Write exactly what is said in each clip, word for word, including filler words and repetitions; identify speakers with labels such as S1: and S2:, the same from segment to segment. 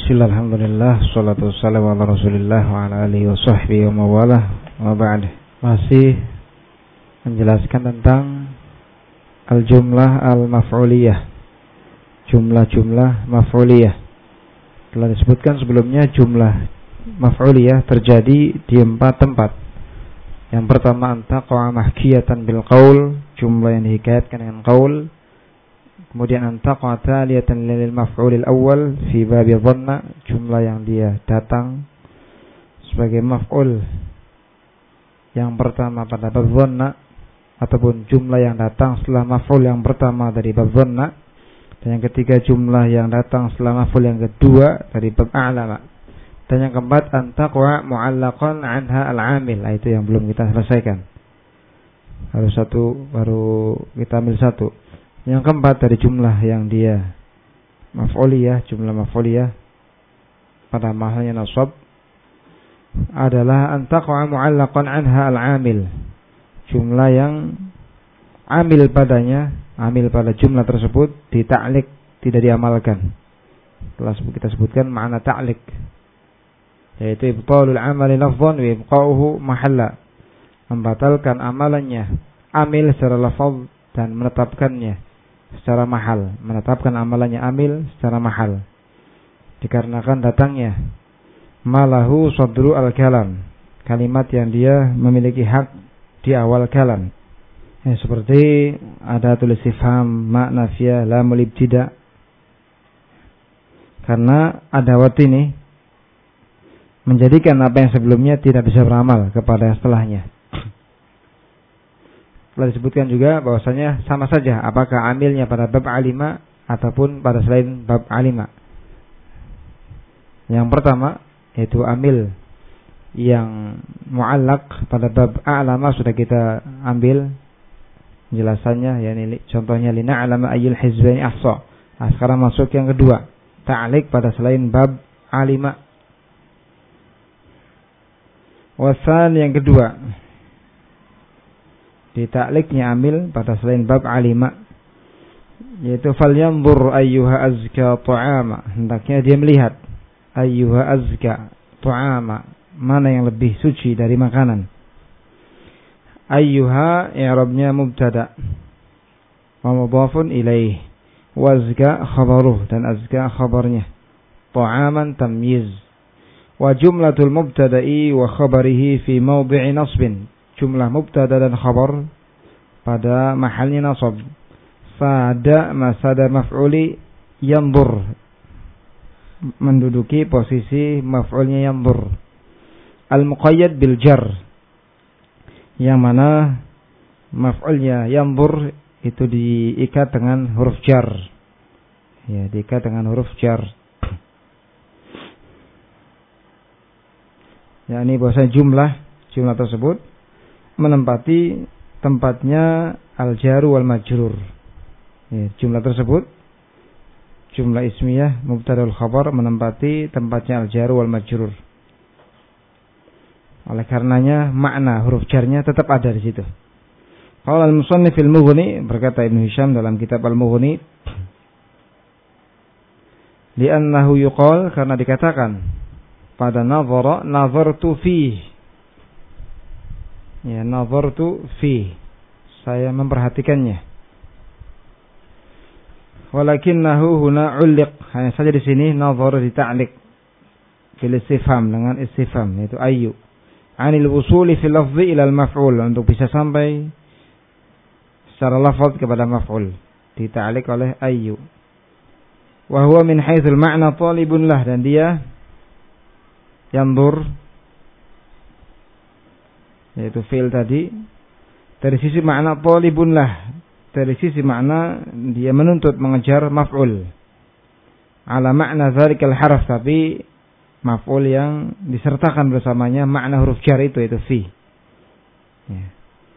S1: Bismillah, alhamdulillah, salatu wassalamu ala rasulillah wa ala alihi wa sahbihi wa mawalah wa ba'd. Masih menjelaskan tentang al-jumlah al-maf'uliyah, jumlah-jumlah maf'uliyah. Telah disebutkan sebelumnya jumlah maf'uliyah terjadi di empat tempat. Yang pertama antaqa'a mahkiyatan bil qaul, jumlah yang dihikayatkan dengan qaul. Kemudian antaqa'a thaliyatan lil maf'ulil awwal fi babi dhanna, jumlah yang dia datang sebagai maf'ul yang pertama pada bab dhanna, ataupun jumlah yang datang setelah maf'ul yang pertama dari bab dhanna. Dan yang ketiga jumlah yang datang setelah maf'ul yang kedua dari bab a'lama. Dan yang keempat antaqa'a mu'allaqan anha al-'amil. Nah, itu yang belum kita selesaikan. Baru satu, baru kita ambil satu. Yang keempat dari jumlah yang dia maf'uliyah, jumlah maf'uliyah pada mahalnya nasab adalah antaqa'a mu'allaqan anha al-'amil. Jumlah yang amil padanya, amil pada jumlah tersebut dita'liq, tidak diamalkan. Telah kita sebutkan makna ta'liq, yaitu ibtalul amali lafzan wa ibqa'uhu mahalla, membatalkan amalannya amil secara lafaz dan menetapkannya secara mahal, menetapkan amalannya amil secara mahal, dikarenakan datangnya malahu sadru al-kalam, kalimat yang dia memiliki hak di awal kalam, ya, seperti ada tulis istifham makna nafiyah lamul ibtida, karena adawat ini menjadikan apa yang sebelumnya tidak bisa beramal kepada yang setelahnya. Telah disebutkan juga bahwasanya sama saja apakah amilnya pada bab alima ataupun pada selain bab alima. Yang pertama yaitu amil yang mu'allaq pada bab a'lama sudah kita ambil penjelasannya, yakni contohnya lina alama ayyul hizbaini ahsa. Nah, sekarang masuk yang kedua, ta'liq pada selain bab alima. Wasan yang kedua, ditakliknya amil pada selain bab alima, yaitu falyanzur ayyuha azka ta'ama, hendaknya dia melihat ayyuha azka ta'ama, mana yang lebih suci dari makanan. Ayyuha i'rabnya mubtada wa mudhafun ilaih, wa azka khabaruh, dan azka khabarnya, ta'aman tamyiz. Wa jumlatul mubtada'i wa khabarihi fi mawdi'i nasbin, jumlah mubtada dan khabar pada mahalnya nasab. Sada masada maf'uli yanzur, menduduki posisi maf'ulnya yanzur. Al-muqayyad bil jar, yang mana maf'ulnya yanzur itu diikat dengan huruf jar, ya, diikat dengan huruf jar, yakni bahasa jumlah jumlah tersebut menempati tempatnya al-jaru wal majrur. Ya, jumlah tersebut, jumlah ismiyah mubtada'ul khabar, menempati tempatnya al-jaru wal majrur. Oleh karenanya makna huruf jarnya tetap ada di situ. Qala al-musannif fil Mughni, berkata Ibnu Hisham dalam kitab Al-Mughni, li'annahu yuqal, karena dikatakan pada nazara nazartu fi, ya, nazartu fi, saya memperhatikannya. Walakinnahu huna uliq, hanya saja di sini nazar dita'liq fil istifham dengan istifham, yaitu ayyu, anil wusuli fil lafzi ila al maf'ul, untuk bisa sampai secara lafaz kepada maf'ul, dita'liq oleh ayyu. Wa huwa min haitsul ma'na talibun lah, dan dia yanzur, yaitu fi'il tadi, dari sisi makna talibun lah, dari sisi makna dia menuntut mengejar maf'ul, ala makna dzalikal harf, tapi maf'ul yang disertakan bersamanya makna huruf jar itu, itu fi, ya.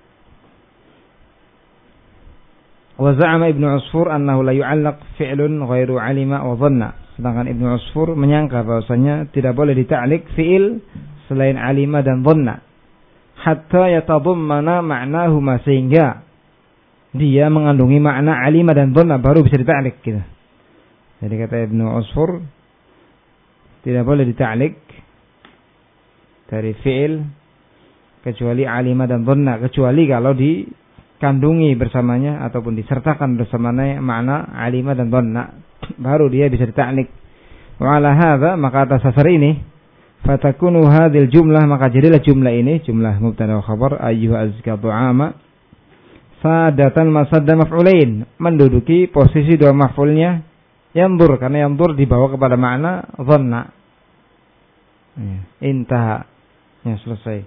S1: Wa za'ama Ibnu Usfur annahu la yu'allaq fi'lun ghairu alima wa dhanna, sedangkan Ibnu Usfur menyangka bahwasanya tidak boleh dita'liq fi'il selain alima dan dhanna, hatta yatadammana ma'nahuma, sehingga dia mengandungi makna alima dan dhanna baru bisa dita'liq gitu. Jadi kata Ibnu Usfur, Tidak boleh dita'lik dari fi'il kecuali alima dan dhanna, kecuali kalau dikandungi bersamanya ataupun disertakan bersamanya makna alima dan dhanna, baru dia bisa dita'lik. Wa ala hadza, maka atas dasar ini fatakunu hadhil jumlah, maka jadilah jumlah ini, jumlah mubtada wa khabar ayyuha azka du'ama, sadatan masadda maf'ulain, menduduki posisi dua maf'ulnya yandur, karena yandur dibawa kepada makna dhanna. Ya, intaha, ya selesai.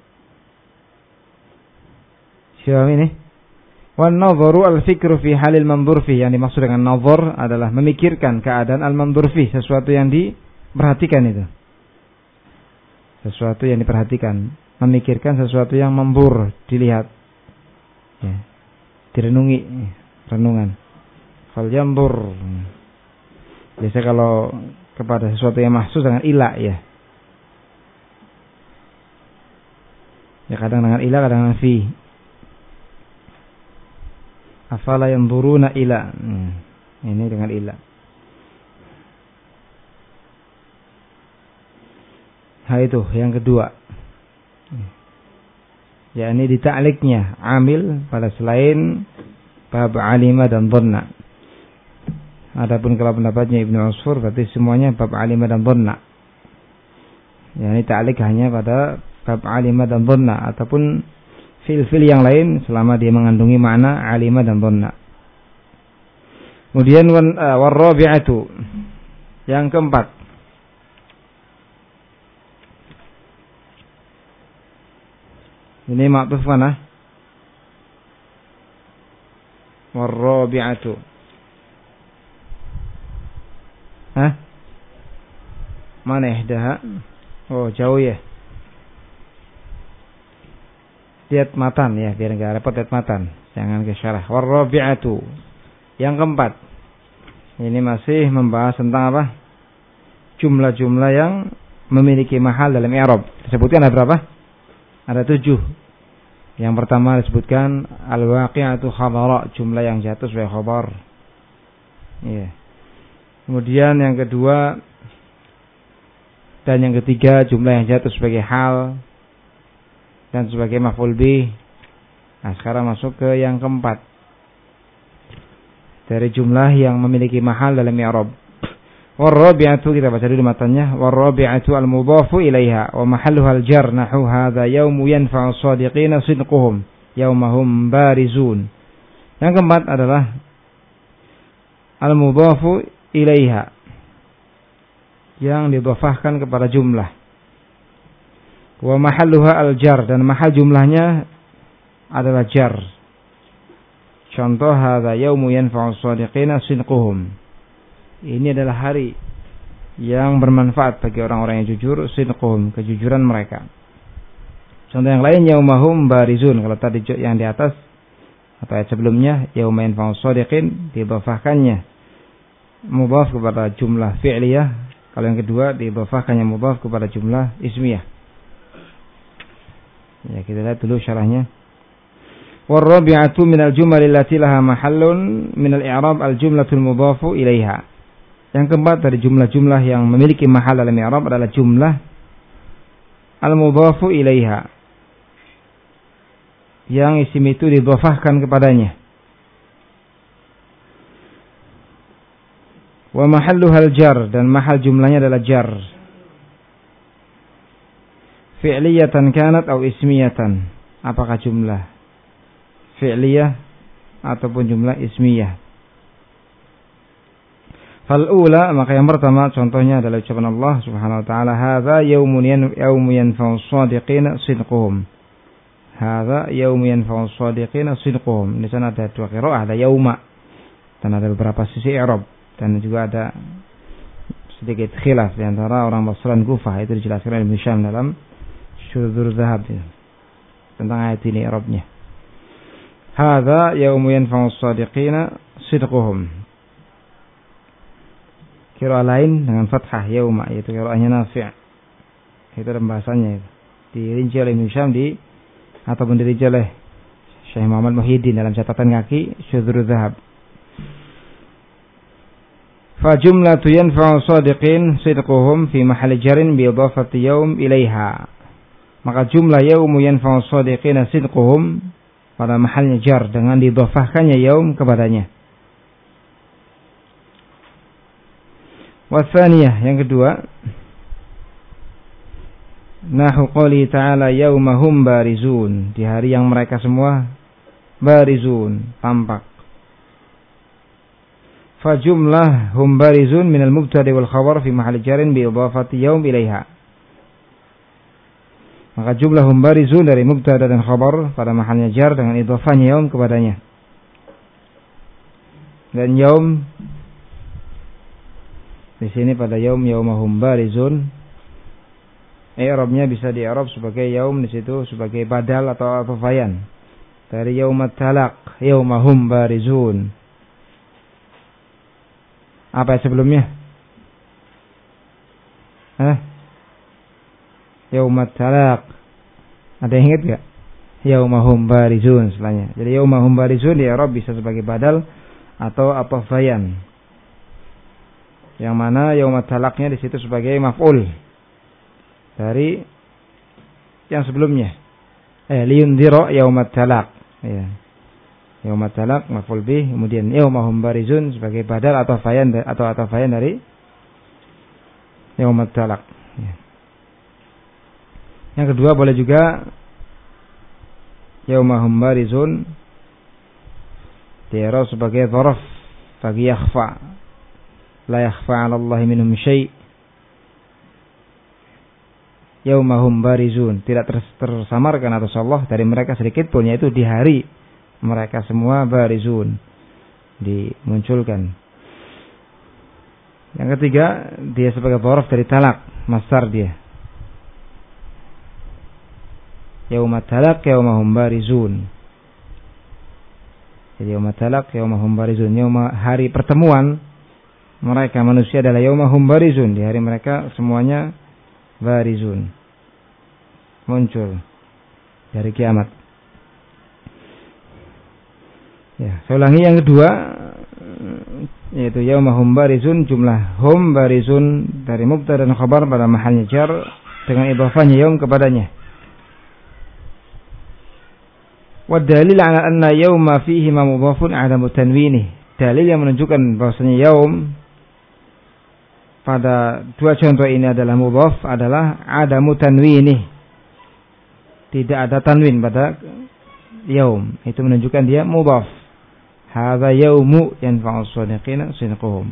S1: Siapa ini? Wan nadharu al-fikru fi halil manzur fi, yang dimaksud dengan nazar adalah memikirkan keadaan al-manzur fi, sesuatu yang diperhatikan itu. Sesuatu yang diperhatikan, memikirkan sesuatu yang membur, dilihat, ya, direnungi, renungan. Fal yanzur. Biasa kalau kepada sesuatu yang mahsus dengan ila, ya. Ya kadang dengan ila, kadang dengan fi. Afala yanzuruna ila. Hmm. Ini dengan ila. Nah itu yang kedua. Ya ini dita'liknya amil pada selain bab alima dan dhanna. Adapun kalau pendapatnya Ibnu Usfur berarti semuanya bab alima dan dhanna. Ya ini ta'lik hanya pada bab alima dan dhanna, ataupun fil-fil yang lain selama dia mengandungi makna alima dan dhanna. Kemudian war-rabi'atu, yang keempat. Ini ma'tuf mana? War-rabi'atu. Hah? Mana ihdaha? Oh, jauh ya. Lihat matan ya, biar enggak repot lihat matan. Jangan ke syarah. War-rabi'atu. Yang keempat. Ini masih membahas tentang apa? Jumlah-jumlah yang memiliki mahal dalam i'rab. Disebutkan ada berapa? Ada tujuh. Yang pertama disebutkan al-waqi'atu khabara, jumlah yang jatuh sebagai khabar. Iya. Kemudian yang kedua dan yang ketiga jumlah yang jatuh sebagai hal dan sebagai maf'ul bih. Nah, sekarang masuk ke yang keempat. Dari jumlah yang memiliki mahal dalam i'rab. War-rabi'atu, kita baca dulu matanya. War-rabi'atu al-mudhafu ilaiha wa mahalluha al-jar nahu hadza yaumu yanfa'u as-shadiqina sidquhum yaumahum barizun. Yang keempat adalah al-mudhafu ilaiha, yang didhafahkan kepada jumlah. Wa mahalluha al-jar, dan mahal jumlahnya adalah jar. Contoh hadza yaumu yanfa'u as-shadiqina sidquhum. Ini adalah hari yang bermanfaat bagi orang-orang yang jujur, sidquhum, kejujuran mereka. Contoh yang lain yaumahum barizun, kalau tadi yang di atas atau ayat sebelumnya yauma yanfa'u as-shadiqin didhafahkannya mudhaf kepada jumlah fi'liyah, kalau yang kedua didhafahkannya mudhaf kepada jumlah ismiyah. Ya, kita lihat dulu syarahnya. War-rabi'atu minal jumali allati laha mahallun minal i'rab al-jumlatul mudhafu ilaiha. Yang keempat dari jumlah-jumlah yang memiliki mahal dalam i'rab adalah jumlah al-mudhafu ilaiha, yang isim itu didhafahkan kepadanya. Wa mahalluha al-jar, dan mahal jumlahnya adalah jar. Fi'liyatan kanat atau ismiyatan. Apakah jumlah fi'liyah ataupun jumlah ismiyah? Fal-ula, maka yang pertama contohnya adalah ucapan Allah Subhanahu wa taala, hadza yaumun yaumu yanfa'u as-shadiqina sidquhum. Hadza yaumu yanfa'u as-shadiqina sidquhum. Di sana ada dua qiraah, ada yauma dan ada beberapa sisi i'rab, dan juga ada sedikit khilaf di antara orang Basra dan Kufah. Itu dijelaskan oleh Ibnu Hisham dalam Syudzur Dzahab tentang ayat ini i'rabnya. Hadza yaumu yanfa'u as-shadiqina sidquhum. Qiraah lain dengan fathah yauma, yaitu qiraahnya Nafi'. Itu ada pembahasannya itu. Dirinci oleh Ibnu Hisham di ataupun dirinci oleh Syekh Muhammad Muhyiddin dalam catatan kaki Syudzur Dzahab. Fa jumlatu yanfa'u shadiqin sidquhum fi mahalli jarin bi idafati yaum ilaiha. Maka jumlah yaumu yanfa'u shadiqin sidquhum pada mahalnya jar dengan didhafahkannya yaum kepadanya. Wa tsaniyah, yang kedua, nahu qouli ta'ala yaumahum barizun, di hari yang mereka semua barizun, tampak. Fa jumlah hum barizun minal mubtada wal khabar fi mahalli jarin bi idafati yaum ilaiha. Maka jumlah hum barizun dari mubtada dan khabar pada mahalnya jar dengan idhafahnya yaum kepadanya. Dan yaum di sini pada yaum yaumahum barizun, i'rabnya bisa di-i'rab sebagai yaum, di situ sebagai badal atau atfayan dari yaumat talaq, yaumahum barizun. Apa yang sebelumnya? Hah? Yaumat talaq. Ada yang ingat enggak? Yaumahum barizun setelahnya. Jadi yaumahum barizun di-i'rab bisa sebagai badal atau atfayan. Yang mana yaumat talaqnya di situ sebagai maf'ul dari yang sebelumnya. Eh liyundhira yaumat talaq. Ya. Yaumat talaq maf'ul bih, kemudian yaumahum barizun sebagai badal atau fayan atau atafayan dari yaumat talaq. Ya. Yang kedua boleh juga yaumahum barizun di'rab sebagai dzaraf bagi yakhfa. La yakhfa 'ala Allahi minhum syai'. Yaumahum barizun, tidak tersamarkan atas Allah dari mereka sedikit pun, yaitu di hari mereka semua barizun, dimunculkan. Yang ketiga, dia sebagai dzaraf dari talak, masdar dia. Yaumat talaq yaumahum barizun. Jadi yaumat talaq yaumahum barizun, yaum hari pertemuan mereka manusia adalah yaumahum barizun, di hari mereka semuanya barizun, muncul dari kiamat. Ya, saya ulangi yang kedua, yaitu yaumahum barizun, jumlah hum barizun dari mubtada dan khabar pada mahalnya jar dengan idhafahnya yaum kepadanya. Wa dalil ala anna yauma fihi ma mudhafun adamu tanwinih. Dalil yang menunjukkan bahwasanya yaum pada dua contoh ini adalah mudhaf adalah adamu tanwinih. Tidak ada tanwin pada yaum. Itu menunjukkan dia mudhaf. Hadza yaumu yanfa'u shadiqina sidquhum.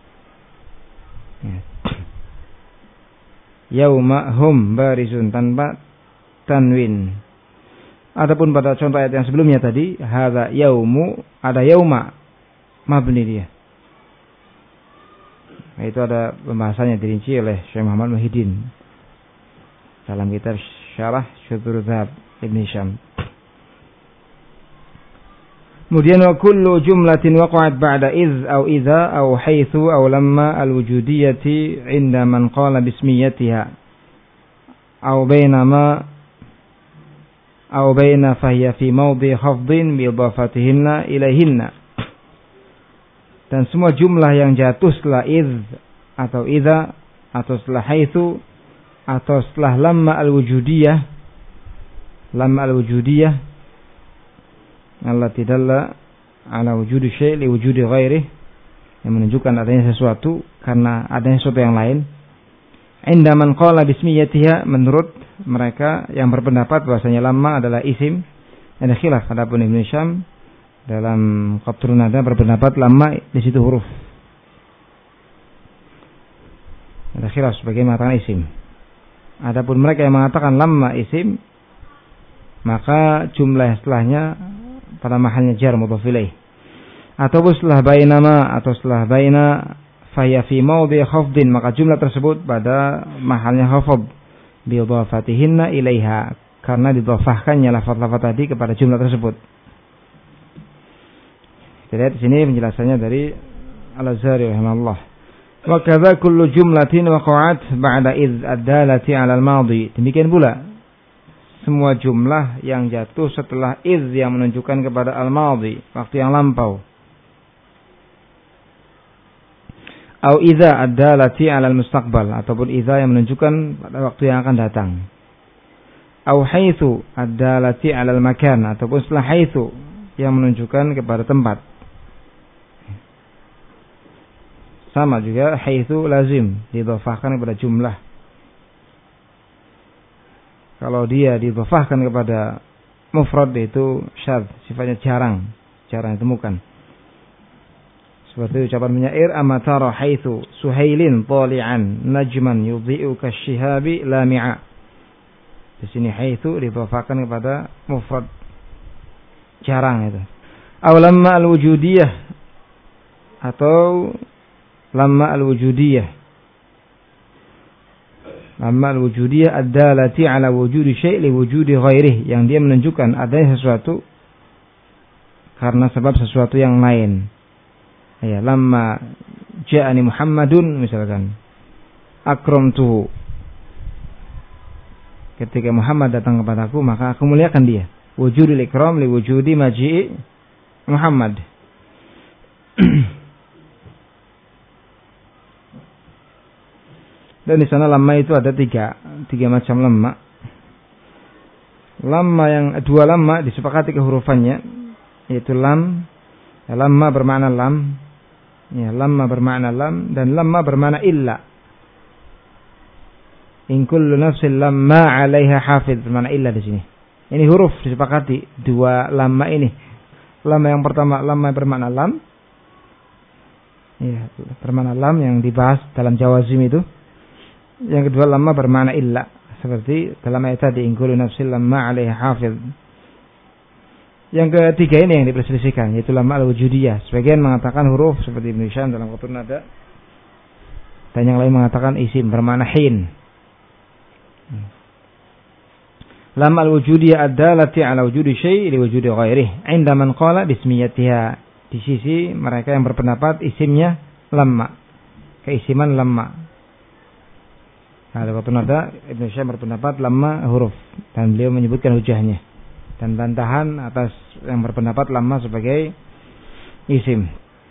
S1: Yauma hum barizun tanpa tanwin. Adapun pada contoh ayat yang sebelumnya tadi, hadza yaumu, ada yauma mabni dia. Itu ada pembahasannya dirinci oleh Syekh Muhammad Muhyiddin dalam kitab Syarah Syudzul Dzahab Ibn Hisham. Kemudian wa kullu jumlatin waqa'at ba'da idz aw idza aw haitsu aw lamma al-wujudiyyati 'inda man qala bismiyatiha aw bainama aw baina fahiya fi mawdi khafdin bi idafatihinna ilaihinna. Dan semua jumlah yang jatuh setelah idz atau idza atau setelah haitsu atau setelah lamma al-wujudiyyah, lamma al-wujudiyyah allati dalla ala wujudi syai' li wujudi ghairih, yang menunjukkan adanya sesuatu karena adanya sesuatu yang lain. Inda man qala bismiyatiha, menurut mereka yang berpendapat bahwasanya lamma adalah isim. Ada khilaf, adapun Ibnu Hisham dalam Qatrun Nada berpendapat lamma di situ huruf. Ada khilaf sebagai mengatakan isim. Adapun mereka yang mengatakan lamma isim, maka jumlah setelahnya pada mahalnya jar mudhaf ilaih. Atau setelah bainama atau setelah baina faya fi mawdi khafdin, maka jumlah tersebut pada mahalnya khafd bi idhafatihinna ilaiha, karena didhafahkannya lafaz-lafaz tadi kepada jumlah tersebut. Kita lihat di sini penjelasannya dari Al-Azhari rahimahullah. Wa kadza kullu jumlatin waqa'at ba'da idz ad-dalati 'ala al-madi. Demikian pula semua jumlah yang jatuh setelah idz yang menunjukkan kepada al-madhi, waktu yang lampau. Au idza ad-dalati 'ala al-mustaqbal, ataupun idza yang menunjukkan pada waktu yang akan datang. Au haitsu ad-dalati 'ala al-makan, ataupun setelah haitsu yang menunjukkan kepada tempat. Sama juga haitsu lazim didhafahkan kepada jumlah. Kalau dia didhafahkan kepada mufrad itu syadz, sifatnya jarang, jarang ditemukan. Seperti ucapan penyair, amatara haitsu suhailin tali'an najman yudhi'u kasyihabi lami'a. Di sini haitsu didhafahkan kepada mufrad, jarang itu. Aw lamma al-wujudiyah, atau lamma al-wujudiyah. Lamma al-wujudiyah ad-dalati 'ala wujudi syai' li wujudi ghairihi, yang dia menunjukkan adanya sesuatu karena sebab sesuatu yang lain. Ya, lamma ja'ani Muhammadun misalkan, akramtuhu. Ketika Muhammad datang kepadaku, maka aku muliakan dia. Wujudul ikram li wujudi maji'i Muhammad. Dan di sana lamma itu ada tiga, tiga macam lamma. Lamma yang dua lamma disepakati kehurufannya, yaitu lam. Ya, lamma bermakna lam, ya, lamma bermakna lam, dan lamma bermakna illa. In kullu nafsin lamma 'alaiha hafidh, bermakna illa di sini. Ini huruf disepakati dua lamma ini. Lamma yang pertama lamma bermakna lam, ya, bermakna lam yang dibahas dalam jawazim itu. Yang kedua lamma bermakna illa, seperti dalam ayat tadi, in kullu nafsin lamma 'alaiha hafidh. Yang ketiga ini yang diperselisihkan, yaitu lamma al-wujudiyah. Sebagian mengatakan huruf seperti Ibnu Hisham dalam Qutun Nada, dan yang lain mengatakan isim bermakna hin. Lamma al-wujudiyah ad-dalati 'ala wujudi syai' li wujudi ghairihi 'inda man qala bismiyatiha, di sisi mereka yang berpendapat isimnya lamma, keisiman lamma. Ada Qutun Nada, Ibnu Hisham berpendapat lamma huruf, dan beliau menyebutkan hujahnya dan bantahan atas yang berpendapat lamma sebagai isim.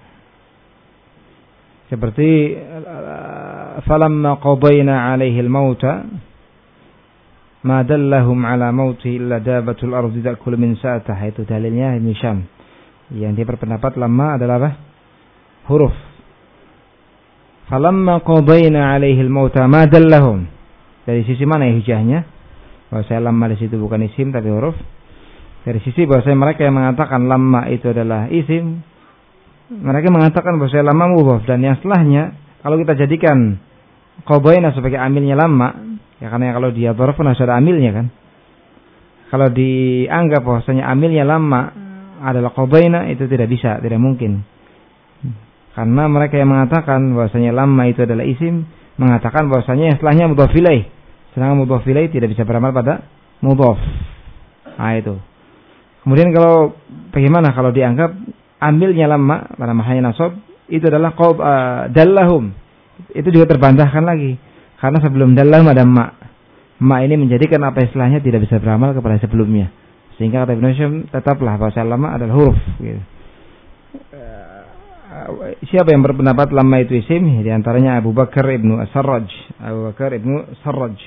S1: Seperti falamma qadayna 'alaihi al-mauta ma dallahum 'ala mauti illa dabatul ardi ta'kulu min sa'atah, itu dalilnya Ibnu Hisham. Yang dia berpendapat lamma adalah apa? Huruf. Falamma qadayna 'alaihi al-mauta ma dallahum, dari sisi mana ya hujahnya? Bahwa saya lamma di situ bukan isim tapi huruf. Dari sisi bahwa mereka yang mengatakan lamma itu adalah isim, mereka mengatakan bahwa saya lamma mudhaf, dan yang setelahnya kalau kita jadikan qadayna sebagai amilnya lamma, ya karena kalau dia dzarf pun harus ada amilnya kan. Kalau dianggap bahwasanya amilnya lamma adalah qadayna, itu tidak bisa, tidak mungkin. Karena mereka yang mengatakan bahwasanya lamma itu adalah isim, mengatakan bahwasanya yang setelahnya mudhaf ilaih, sedangkan mudhaf ilaih tidak bisa beramal pada mudhaf. Nah itu. Kemudian kalau bagaimana kalau dianggap ambilnya lamma pada mahanya nasab, itu adalah qab uh, dallahum. Itu juga terbantahkan lagi. Karena sebelum dallahum ada ma. Ma ini menjadikan apa istilahnya tidak bisa beramal kepada sebelumnya. Sehingga kata Ibnu Hisham tetaplah bahasa lamma adalah huruf gitu. Uh, siapa yang berpendapat lamma itu isim? Di antaranya Abu Bakar Ibnu As-Sarraj. Abu Bakar Ibnu Sarraj.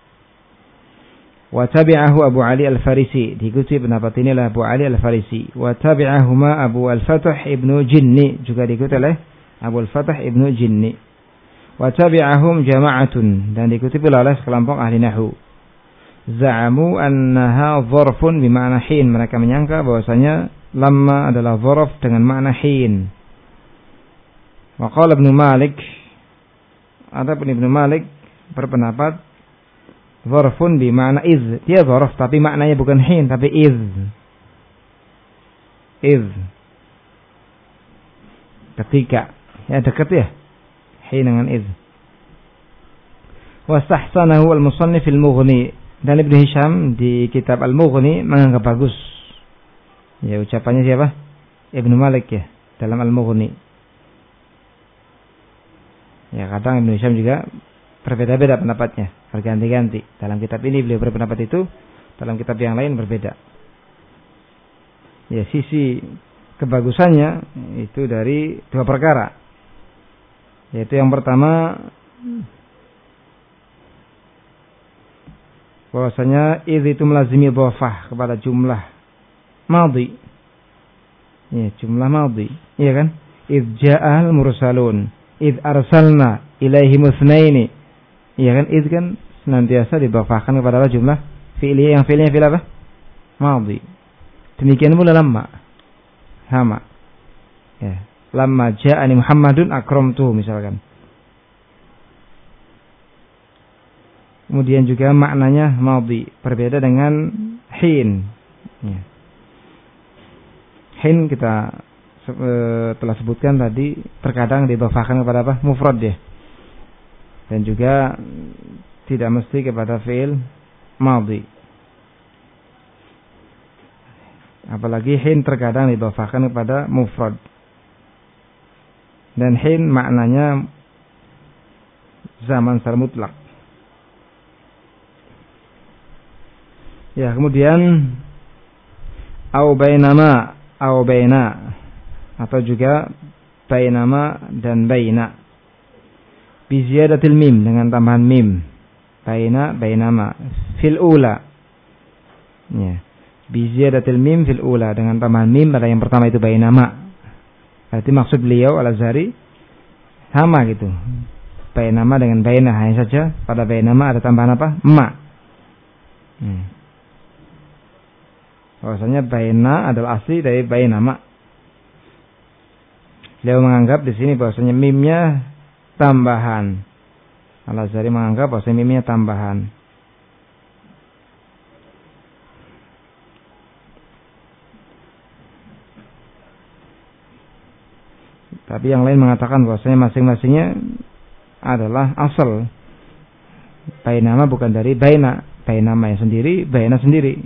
S1: Wa tabi'ahu Abu Ali Al-Farisi, diikuti pendapat ini oleh Abu Ali Al-Farisi. Wa tabi'ahuma Abu Al-Fatah Ibnu Jinni, juga diikuti oleh Abu Al-Fatah Ibnu Jinni. Wa tabi'ahum jama'atun, dan diikuti pula oleh sekelompok ahli nahwu. Za'amu annaha dzarfun bima'na hin, mereka menyangka bahwasanya lamma adalah dzarf dengan makna hin. Wa qala Ibnu Malik, adapun Ibnu Malik berpendapat dzarfun bi makna iz, dia dzarf tapi maknanya bukan hin tapi iz. Iz. Ketika, ya dekat ya. Hin dengan iz. Wastahsanahu al-musannif al-Mughni, dan Ibnu Hisham di kitab Al-Mughni menganggap bagus. Ya ucapannya siapa? Ibnu Malik ya dalam Al-Mughni. Ya kadang Ibnu Hisham juga berbeda-beda pendapatnya, berganti-ganti. Dalam kitab ini beliau berpendapat itu, dalam kitab yang lain berbeda. Ya sisi kebagusannya itu dari dua perkara. Yaitu yang pertama, bahwasanya idh itu melazimi dhafah kepada jumlah madhi. Ya, jumlah madhi, iya kan? Idh ja'al mursalun, idh arsalna ilaihim itsnaini. Iya kan? Idh kan senantiasa didhafahkan kepada apa? Jumlah fi'liyah, yang fi'liyah fi'il apa? Madhi. Demikian pula lamma. Sama. Ya, lamma ja'ani Muhammadun akramtuhu misalkan. Kemudian juga maknanya madhi, berbeda dengan hin. Ya. Hin kita e, telah sebutkan tadi terkadang didhafahkan kepada apa? Mufrad ya. Dan juga tidak mesti kepada fi'il madhi. Apalagi hin terkadang didhafahkan kepada mufrad. Dan hin maknanya zaman secara mutlak. Ya, kemudian au bainama au baina, atau juga bainama dan baina bi ziyadatil mim, dengan tambahan mim. Baina bainama fil ula. Ya. Bi ziyadatil mim fil ula, dengan tambahan mim pada yang pertama itu bainama. Berarti maksud beliau Al-Azhari sama gitu. Bainama dengan baina, hanya saja pada bainama ada tambahan apa? Ma. Hmm. Bahwasanya baina adalah asli dari bainama. Beliau menganggap di sini bahwasanya mimnya tambahan. Al-Azhari menganggap bahwasanya mimnya tambahan. Tapi yang lain mengatakan bahwasanya masing-masingnya adalah asal. Bainama bukan dari baina. Bainama yang sendiri, baina sendiri.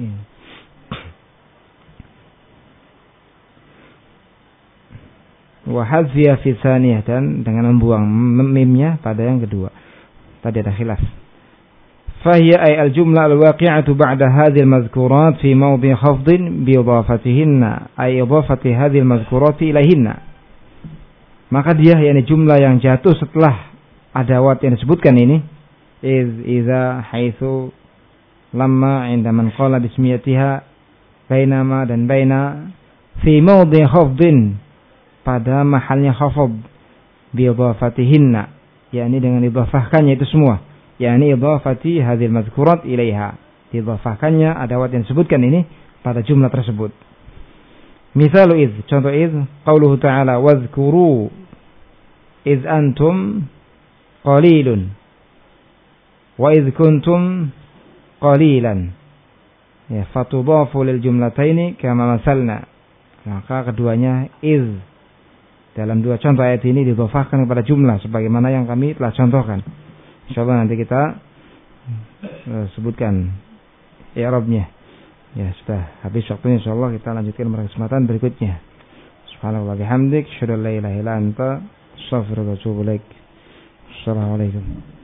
S1: Wa hadfiya fi tsaniyah, dan dengan membuang mimnya pada yang kedua. Tadi ada khilaf. Fahiya ay al-jumlah al-waqi'atu ba'da hadhihi al-madhkurat fi mawdi' khafdin bi idafatihinna ay idafati hadhihi al-madhkurat ilaihinna. Maka dia, yakni jumlah yang jatuh setelah adawat yang disebutkan ini, iz idza haitsu lamma 'inda man qala bismiyatiha bainama dan baina fi mawdi' khafdin, pada mahalnya khafad bi idafatihinna, yakni dengan idafahkannya itu semua, yakni idafati hadzal madhkurat ilaiha, idafahkannya adawat yang disebutkan ini pada jumlah tersebut. Misal iz, contoh iz, qauluhu ta'ala wadhkuru iz antum qalilun wa iz kuntum qalilan. Ya, fatudhafu lil jumlataini kama masalna. Maka keduanya iz dalam dua contoh ayat ini didhafahkan kepada jumlah sebagaimana yang kami telah contohkan. Insyaallah nanti kita uh, sebutkan i'rabnya. Ya, sudah habis waktunya, insyaallah kita lanjutkan pada kesempatan berikutnya. Subhanallah bihamdik, asyhadu an la ilaha illa anta, astaghfiruka wa atubu ilaik. Assalamualaikum.